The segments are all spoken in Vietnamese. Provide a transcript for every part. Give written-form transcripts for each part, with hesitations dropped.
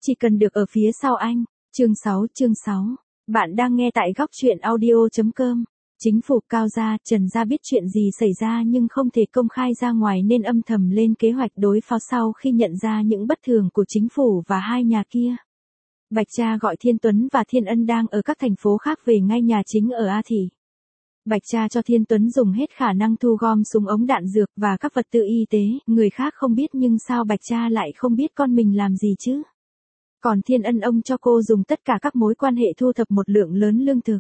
chỉ cần được ở phía sau anh. Chương 6. Bạn đang nghe tại góc truyện audio.com. Chính phủ Cao Gia, Trần Gia biết chuyện gì xảy ra nhưng không thể công khai ra ngoài nên âm thầm lên kế hoạch đối phó sau khi nhận ra những bất thường của chính phủ và hai nhà kia. Bạch Cha gọi Thiên Tuấn và Thiên Ân đang ở các thành phố khác về ngay nhà chính ở A Thị. Bạch Cha cho Thiên Tuấn dùng hết khả năng thu gom súng ống đạn dược và các vật tư y tế, người khác không biết nhưng sao Bạch Cha lại không biết con mình làm gì chứ? Còn Thiên Ân ông cho cô dùng tất cả các mối quan hệ thu thập một lượng lớn lương thực.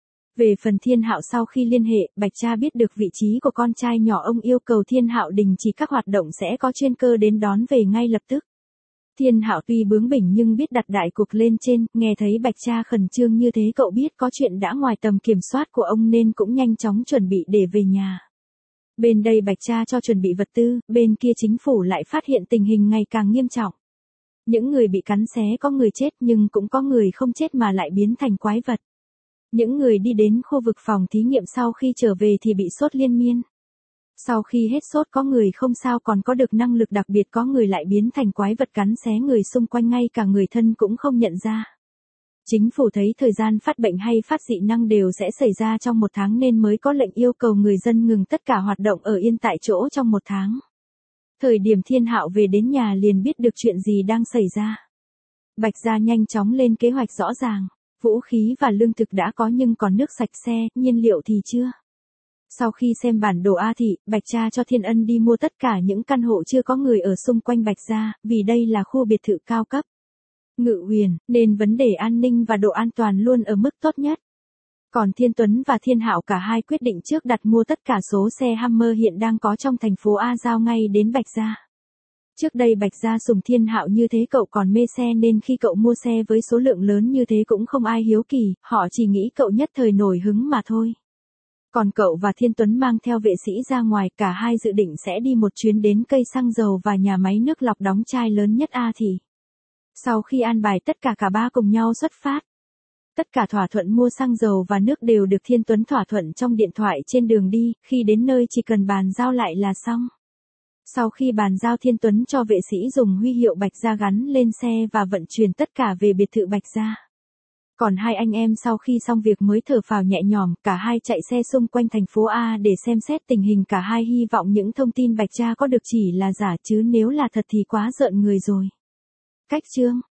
Về phần Thiên Hạo sau khi liên hệ, Bạch Cha biết được vị trí của con trai nhỏ ông yêu cầu Thiên Hạo đình chỉ các hoạt động sẽ có chuyên cơ đến đón về ngay lập tức. Thiên Hạo tuy bướng bỉnh nhưng biết đặt đại cục lên trên, nghe thấy Bạch Cha khẩn trương như thế cậu biết có chuyện đã ngoài tầm kiểm soát của ông nên cũng nhanh chóng chuẩn bị để về nhà. Bên đây Bạch Cha cho chuẩn bị vật tư, bên kia chính phủ lại phát hiện tình hình ngày càng nghiêm trọng. Những người bị cắn xé có người chết nhưng cũng có người không chết mà lại biến thành quái vật. Những người đi đến khu vực phòng thí nghiệm sau khi trở về thì bị sốt liên miên. Sau khi hết sốt có người không sao còn có được năng lực đặc biệt có người lại biến thành quái vật cắn xé người xung quanh ngay cả người thân cũng không nhận ra. Chính phủ thấy thời gian phát bệnh hay phát dị năng đều sẽ xảy ra trong một tháng nên mới có lệnh yêu cầu người dân ngừng tất cả hoạt động ở yên tại chỗ trong một tháng. Thời điểm Thiên Hạo về đến nhà liền biết được chuyện gì đang xảy ra. Bạch Gia nhanh chóng lên kế hoạch rõ ràng. Vũ khí và lương thực đã có nhưng còn nước sạch xe, nhiên liệu thì chưa. Sau khi xem bản đồ A Thị, Bạch Cha cho Thiên Ân đi mua tất cả những căn hộ chưa có người ở xung quanh Bạch Gia, vì đây là khu biệt thự cao cấp. Ngự huyền, nên vấn đề an ninh và độ an toàn luôn ở mức tốt nhất. Còn Thiên Tuấn và Thiên Hạo cả hai quyết định trước đặt mua tất cả số xe Hummer hiện đang có trong thành phố A giao ngay đến Bạch Gia. Trước đây Bạch Gia sủng Thiên Hạo như thế cậu còn mê xe nên khi cậu mua xe với số lượng lớn như thế cũng không ai hiếu kỳ, họ chỉ nghĩ cậu nhất thời nổi hứng mà thôi. Còn cậu và Thiên Tuấn mang theo vệ sĩ ra ngoài, cả hai dự định sẽ đi một chuyến đến cây xăng dầu và nhà máy nước lọc đóng chai lớn nhất A Thị. Sau khi an bài tất cả ba cùng nhau xuất phát. Tất cả thỏa thuận mua xăng dầu và nước đều được Thiên Tuấn thỏa thuận trong điện thoại trên đường đi, khi đến nơi chỉ cần bàn giao lại là xong. Sau khi bàn giao Thiên Tuấn cho vệ sĩ dùng huy hiệu Bạch Gia gắn lên xe và vận chuyển tất cả về biệt thự Bạch Gia. Còn hai anh em sau khi xong việc mới thở phào nhẹ nhõm, cả hai chạy xe xung quanh thành phố A để xem xét tình hình, cả hai hy vọng những thông tin Bạch Cha có được chỉ là giả chứ nếu là thật thì quá rợn người rồi. Cách chương